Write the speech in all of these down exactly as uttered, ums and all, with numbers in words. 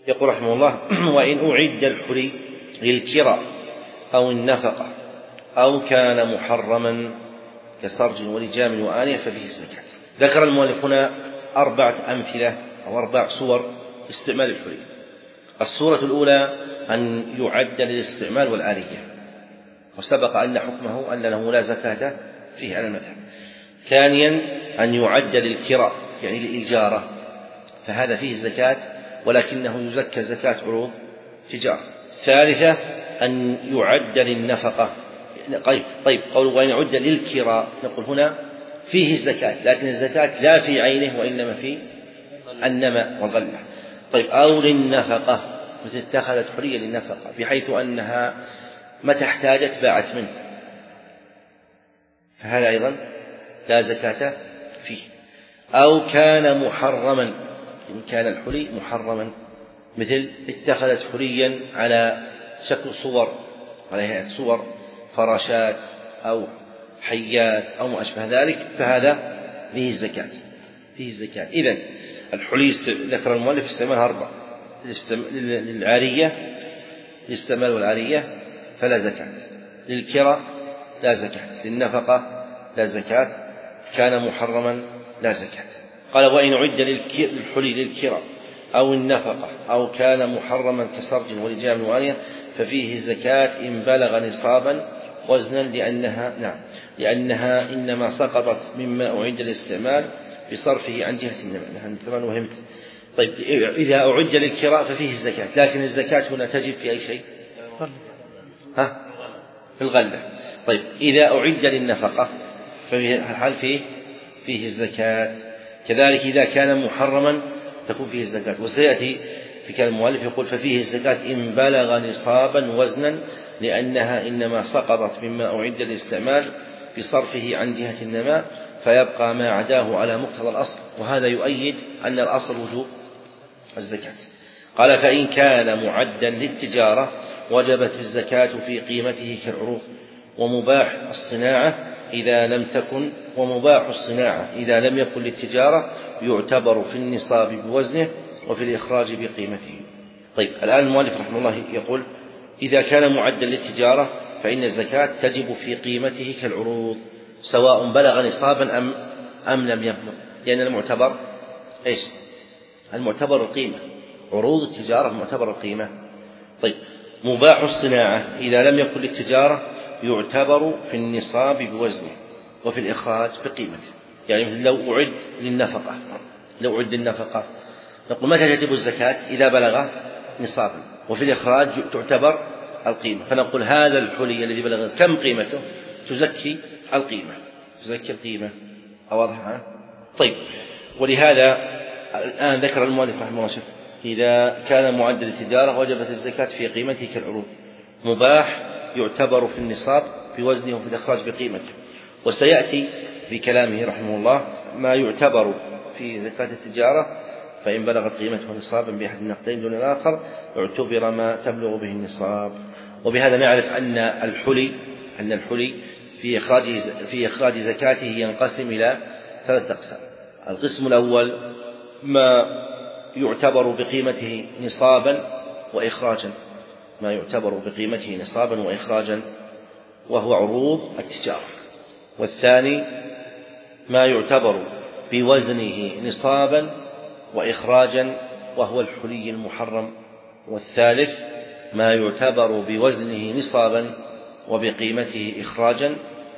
يقول رحمه الله: وإن أعد الحلي للكراء أو النفقة أو كان محرما كسرج ولجام وآنية ففيه الزكاة. ذكر المؤلف هنا أربعة أمثلة أو أربع صور استعمال الحلي. الصورة الأولى أن يعد للاستعمال والآلية، وسبق أن حكمه أن له لا زكاة فيه على المذهب. ثانيا أن يعد للكراء يعني للإجارة، فهذا فيه الزكاة ولكنه يزكى زكاة عروض تجارة. ثالثة أن يعد للنفقة. طيب, طيب قوله وإن يعد للكراء، نقول هنا فيه الزكاة لكن الزكاة لا في عينه وإنما في النماء والغلة. طيب أو للنفقة، مثل اتخذت حلية للنفقة بحيث أنها متى احتاجت باعت منه، فهذا أيضا لا زكاة فيه. أو كان محرما، إن كان الحلي محرما، مثل اتخذت حليا على شكل صور، على هيئة صور فراشات أو حيات أو ما أشبه ذلك، فهذا فيه الزكاة فيه الزكاة. إذن الحلي ذكر المؤلف استعمالها أربعة: للعارية للاستعمال والعارية فلا زكاة، للكراء لا زكاة، للنفقة لا زكاة، كان محرما لا زكاة. قال وإن عد للحلي للكراء أو النفقة أو كان محرما كسرج ولجام وآنية ففيه الزكاة إن بلغ نصابا وزنا، لأنها نعم لأنها إنما سقطت مما أعد للاستعمال بصرفه عن جهة النماء. نعم طبعا وهمت. طيب إذا أعد للكراء ففيه الزكاة، لكن الزكاة هنا تجب في أي شيء؟ ها؟ في الغلة. طيب إذا أعد للنفقة فهل فيه فيه الزكاة؟ كذلك إذا كان محرما تكون فيه الزكاة. وسيأتي في كلام المؤلف يقول ففيه الزكاة إن بلغ نصابا وزنا، لأنها إنما سقطت مما أعد للاستعمال بصرفه عن جهة النماء فيبقى ما عداه على مقتضى الأصل، وهذا يؤيد أن الأصل وجوب الزكاة. قال فإن كان معدا للتجارة وجبت الزكاة في قيمته كالعروض، ومباح الصناعة إذا لم تكن ومباح الصناعة إذا لم يكن للتجارة يعتبر في النصاب بوزنه وفي الإخراج بقيمته. طيب الآن المؤلف رحمه الله يقول إذا كان معدا للتجارة فإن الزكاة تجب في قيمته كالعروض سواء بلغ نصابا أم, أم لم يبلغ، لأن المعتبر إيش؟ المعتبر القيمة، عروض التجارة معتبر القيمة. طيب مباح الصناعة إذا لم يكن للتجارة يعتبر في النصاب بوزنه وفي الإخراج بقيمته. يعني لو أعد للنفقة لو أعد للنفقة نقول متى تجب الزكاة؟ إذا بلغ نصابا، وفي الإخراج تعتبر القيمة، فنقول هذا الحلي الذي بلغ كم قيمته؟ تزكي القيمة تزكي القيمة. واضح؟ طيب ولهذا الآن ذكر المؤلف رحمه الله إذا كان معدل التجارة وجبت الزكاة في قيمته كالعروض، مباح يعتبر في النصاب بوزنه وفي الإخراج بقيمته. وسيأتي في كلامه رحمه الله ما يعتبر في زكاة التجارة، فإن بلغت قيمته نصابا بأحد النقدين دون الآخر اعتبر ما تبلغ به النصاب. وبهذا نعرف أن الحلي أن الحلي في إخراج في إخراج زكاته ينقسم إلى ثلاثة أقسام. القسم الأول ما يعتبر بقيمته نصابا وإخراجا ما يعتبر بقيمته نصابا وإخراجا وهو عروض التجارة. والثاني ما يعتبر بوزنه نصابا وإخراجا وهو الحلي المحرم. والثالث ما يعتبر بوزنه نصابا وبقيمته إخراجا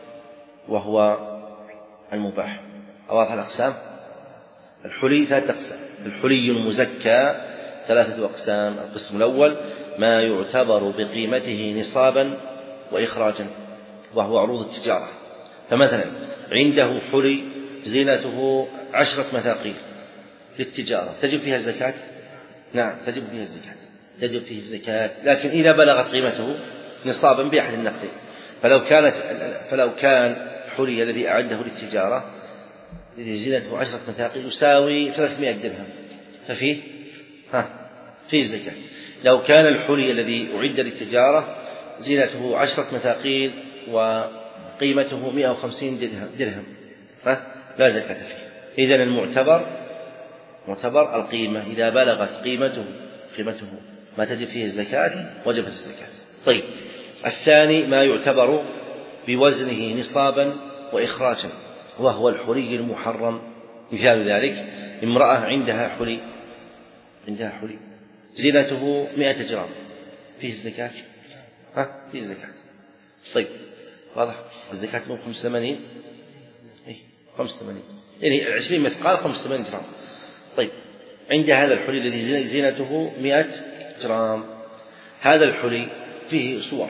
وهو المباح. أواضح الأقسام؟ الحلي ثلاثة أقسام. الحلي المزكى ثلاثة أقسام. القسم الأول ما يعتبر بقيمته نصابا وإخراجا وهو عروض التجارة، فمثلا عنده حلي زينته عشرة مثاقيل للتجارة تجب فيها الزكاة؟ نعم تجب فيها الزكاة تجب فيه الزكاة لكن إذا بلغت قيمته نصابا بأحد النقدين. فلو كانت فلو كان حلي الذي أعده للتجارة الذي زينته عشرة مثاقيل يساوي ثلاثمائة درهم ففيه ها فيه الزكاة. لو كان الحلي الذي أعد للتجارة زينته عشرة مثاقيل وقيمته مئة وخمسين درهم ها لا زكاة فيه. إذن المعتبر معتبر القيمة، إذا بلغت قيمته قيمته ما تجب فيه الزكاة وجبت الزكاة. طيب، الثاني ما يعتبر بوزنه نصابا وإخراجا وهو الحلي المحرم. مثال ذلك امرأة عندها حلي عندها حلي زينته مئة جرام، فيه الزكاة؟ ها فيه الزكاة. طيب واضح، الزكاة من خمسة وثمانين إيه خمسة وثمانين يعني عشرين مثقال خمسة وثمانين جرام. طيب عند هذا الحلي الذي زينته مئة جرام، هذا الحلي فيه صور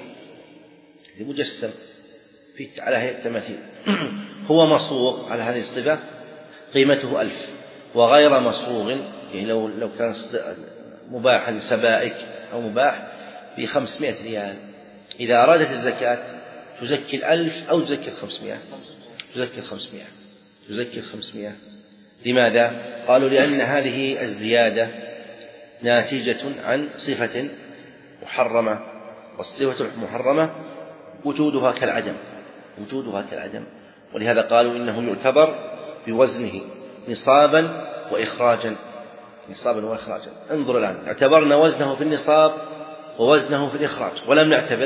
مجسم فيه على هيئة تماثيل هو مصوغ على هذه الصفة قيمته ألف، وغير مصوغ يعني لو لو كان مباحا سبائك أو مباح بخمسمائة ريال، إذا أرادت الزكاة تزكي الألف أو تزكي الخمسمائة؟ تزكي الخمسمائة تزكي الخمسمائة. لماذا؟ قالوا لأن هذه الزيادة ناتجة عن صفة محرمة، والصفة المحرمة وجودها كالعدم وجودها كالعدم ولهذا قالوا إنه يعتبر بوزنه نصابا وإخراجا نصابا وإخراجا. انظر الآن، اعتبرنا وزنه في النصاب ووزنه في الإخراج، ولم نعتبر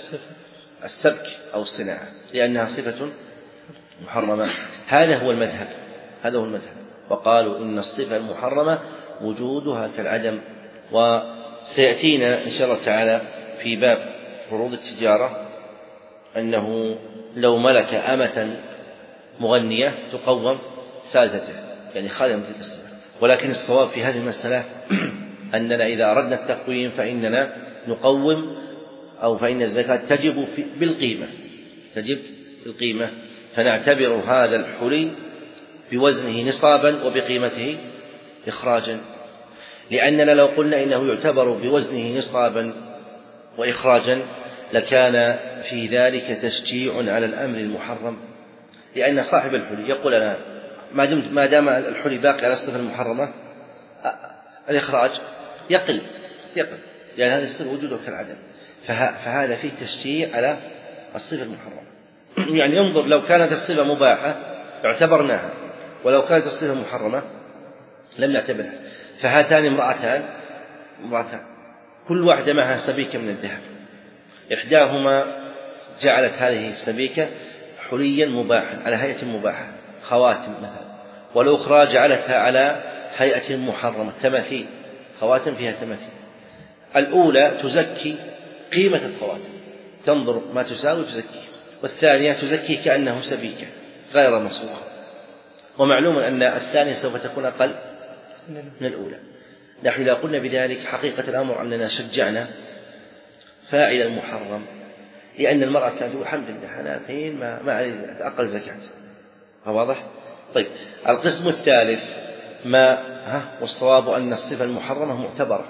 السبك أو الصناعة لأنها صفة محرمة. هذا هو المذهب هذا هو المذهب وقالوا إن الصفة المحرمة وجودها كالعدم. وسيأتينا إن شاء الله تعالى في باب فروض التجارة أنه لو ملك أمة مغنية تقوم سادته يعني خادمة الإسلام، ولكن الصواب في هذه المسألة أننا إذا أردنا التقويم فإننا نقوم أو فإن الزكاة تجب بالقيمة تجب بالقيمة فنعتبر هذا الحلي بوزنه نصابا وبقيمته إخراجا، لأننا لو قلنا إنه يعتبر بوزنه نصابا وإخراجا لكان في ذلك تشجيع على الأمر المحرم، لأن صاحب الحلي يقول أنا ما دام الحلي باقي على الصفة المحرمة الإخراج يقل يقل لأن هذا الصفة وجوده كالعدم، فهذا فيه تشجيع على الصفة المحرمة. يعني انظر، لو كانت الصفة مباحة اعتبرناها، ولو كانت الصفة محرمة لم نعتبرها. فهاتان امرأتان امرأتان كل واحدة معها سبيكة من الذهب، إحداهما جعلت هذه السبيكة حليا مباحا على هيئة مباحة خواتم مثلا، والأخرى جعلتها على هيئة محرمة تماثيل خواتم فيها تماثيل. الأولى تزكي قيمة الخواتم تنظر ما تساوي تزكي، والثانية تزكي كأنه سبيكة غير مصروخة، ومعلوم أن الثانية سوف تكون أقل من الأولى. نحن إذا قلنا بذلك حقيقة الأمر أننا شجعنا فاعل المحرم، لأن المرأة كانت الحمد لله أنا الحين ما ما علي أقل زكاة. واضح؟ طيب القسم الثالث ما ها والصواب أن الصفة المحرمة معتبرة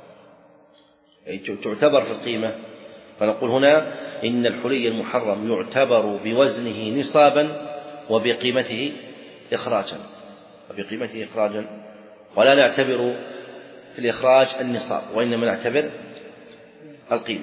يعني تعتبر في القيمة، فنقول هنا إن الحلي المحرم يعتبر بوزنه نصابا وبقيمته إخراجا وبقيمته إخراجا ولا نعتبر في الإخراج النصاب وإنما نعتبر القيمة.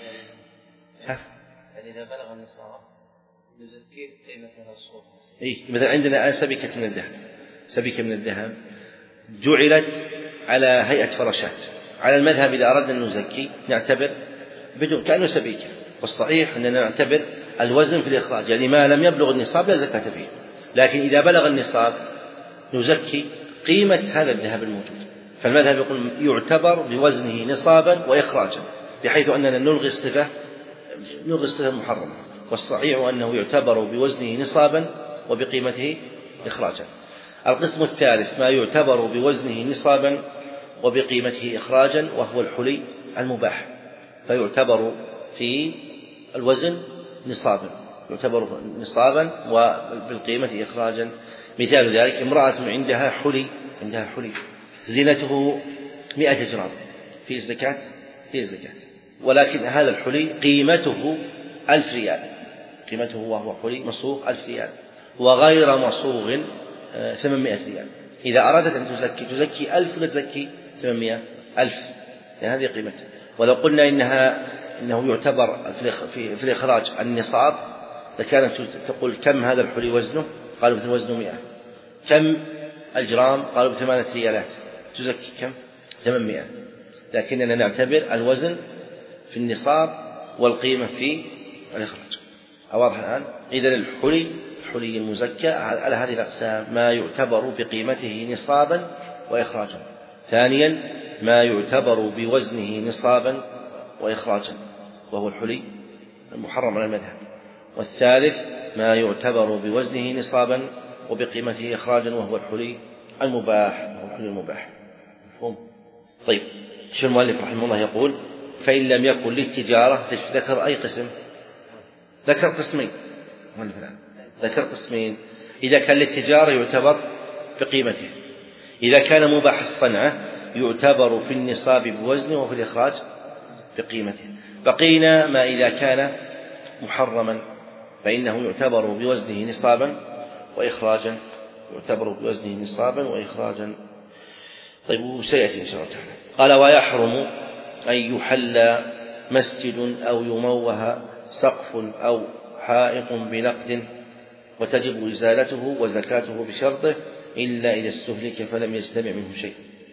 ها؟ يعني إذا بلغ النصاب نزكيه قيمة الصوف. إيه مثلا عندنا الآن سبيكة من الذهب سبيكة من الذهب جعلت على هيئة فراشات، على المذهب إذا أردنا أن نزكي نعتبر بدون كأنه سبيكة، والصحيح أننا نعتبر الوزن في الإخراج يعني ما لم يبلغ النصاب لا زكاة فيه، لكن إذا بلغ النصاب نزكي قيمة هذا الذهب الموجود. فالمذهب يقول يعتبر بوزنه نصابا وإخراجا بحيث أننا نلغي الصفة نلغي الصفة المحرمة، والصحيح أنه يعتبر بوزنه نصابا وبقيمته إخراجا. القسم الثالث ما يعتبر بوزنه نصابا وبقيمته إخراجا وهو الحلي المباح، فيعتبر في الوزن نصابا يعتبر نصابا وبالقيمة إخراجا. مثال ذلك امرأة عندها حلي عندها حلي زينته مئة جرام في الزكاة في الزكاة ولكن هذا الحلي قيمته ألف ريال قيمته وهو حلي مصوغ ألف ريال وغير مصوغ ثمانمائة ريال. إذا أرادت أن تزكي تزكي ألف ولا تزكي ثمانمائة ألف يعني هذه قيمته. ولو قلنا إنها إنه يعتبر في, في الإخراج النصاب لكانت تقول كم هذا الحلي وزنه؟ قالوا مثل وزنه مئة. كم الجرام؟ قالوا بثمانية ريالات. تزكي كم؟ ثمانمائة. لكننا نعتبر الوزن في النصاب والقيمة في الإخراج. واضح الآن؟ إذن الحلي الحلي المزكى على هذه الأقسام: ما يعتبر بقيمته نصابا وإخراجا. ثانيا ما يعتبر بوزنه نصابا وإخراجا وهو الحلي المحرم على المذهب. والثالث ما يعتبر بوزنه نصابا وبقيمته إخراجا وهو الحلي المباح وهو الحلي المباح. مفهوم؟ طيب، شو المؤلف رحمه الله يقول: فإن لم يكن للتجارة، ذكر أي قسم؟ ذكر قسمين. ذكر قسمين: إذا كان للتجارة يعتبر بقيمته، إذا كان مباح الصنعة يعتبر في النصاب بوزنه وفي الإخراج بقيمته. بقينا ما إذا كان محرما فإنه يعتبر بوزنه نصابا وإخراجا، يعتبر بوزنه نصابا وإخراجا. طيب، وسيأتي إن شاء الله تعالى. قال: ويحرم أن يحل مسجد أو يموه سقف أو حائط بنقد، وتجب إزالته وزكاته بشرطه إلا إذا استهلك فلم يجتمع منه شيء.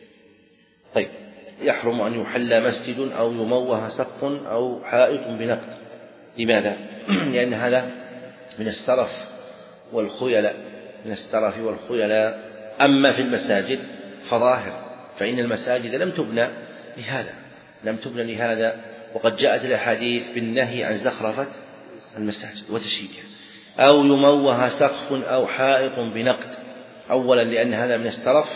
طيب، يحرم أن يحل مسجد أو يموه سقف أو حائط بنقد. لماذا؟ لأن هذا من السرف والخيلاء، من السرف والخيلاء. أما في المساجد فظاهر، فإن المساجد لم تبنى لهذا، لم تبنى لهذا، وقد جاءت الأحاديث بالنهي عن زخرفة المساجد وتشييدها. أو يموه سقف أو حائط بنقد، أولا لأن هذا من السرف،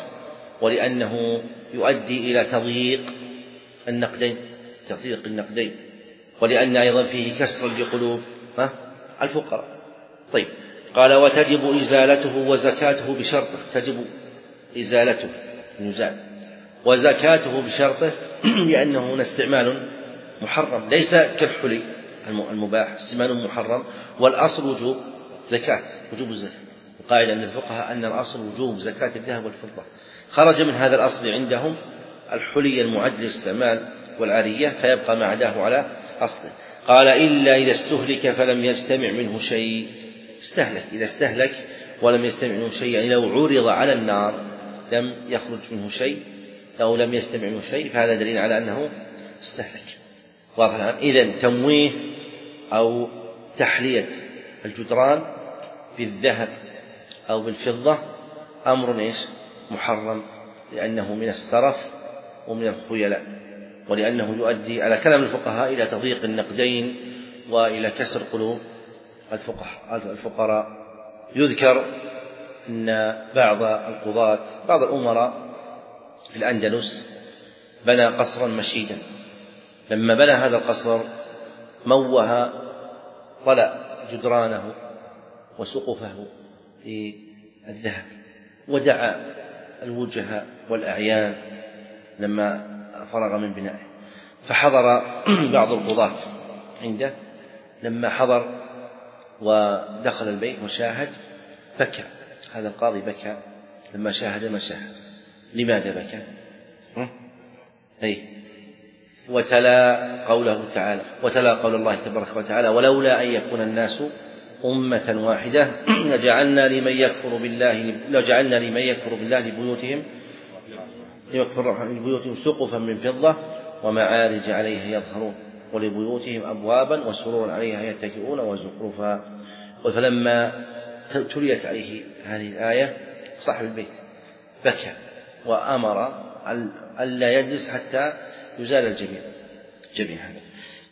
ولأنه يؤدي إلى تضييق النقدين، تضييق النقدين، ولأن أيضا فيه كسر لقلوب الفقراء. طيب، قال: وتجب إزالته وزكاته بشرطه. تجب إزالته يزال وزكاته بشرطه، لأنه استعمال محرم ليس كالحلي المباح، استعمال محرم، والأصل وجوب زكاة وجوب الزكاة. القاعدة عند الفقهاء أن الأصل وجوب زكاة الذهب والفضة. خرج من هذا الأصل عندهم الحلي المعد للاستعمال والعارية، فيبقى ما عداه على أصله. قال: إلا إذا استهلك فلم يجتمع منه شيء. استهلك، إذا استهلك ولم يجتمع منه شيء، يعني لو عرض على النار لم يخرج منه شيء أو لم يجتمع منه شيء، فهذا دليل على أنه استهلك. واضح الآن؟ إذن تمويه أو تحلية الجدران بالذهب أو بالفضة أمر إيش؟ محرم، لأنه من السرف ومن الخيلاء، ولأنه يؤدي على كلام الفقهاء إلى تضييق النقدين وإلى كسر قلوب الفقراء. يذكر أن بعض القضاة، بعض الأمراء في الأندلس بنى قصرا مشيدا. لما بنى هذا القصر موه طلع جدرانه وسقفه في الذهب، ودعا الوجهاء والأعيان لما فرغ من بنائه. فحضر بعض القضاة عنده، لما حضر ودخل البيت وشاهد بكى. هذا القاضي بكى لما شاهد ما شاهد. لماذا بكى؟ أي وتلا قوله تعالى، وتلا قول الله تبارك وتعالى: ولولا أن يكون الناس أمة واحدة لجعلنا لمن يكفر بالله لجعلنا لمن يكفر بالله لبيوتهم لبيوتهم سقفا من فضة ومعارج عليها يظهرون ولبيوتهم أبوابا وسرورا عليها يتكئون وزخرفا. فلما تليت عليه هذه الآية صاحب البيت بكى وأمر ألا يجلس حتى يزال الجميع جميع هذا.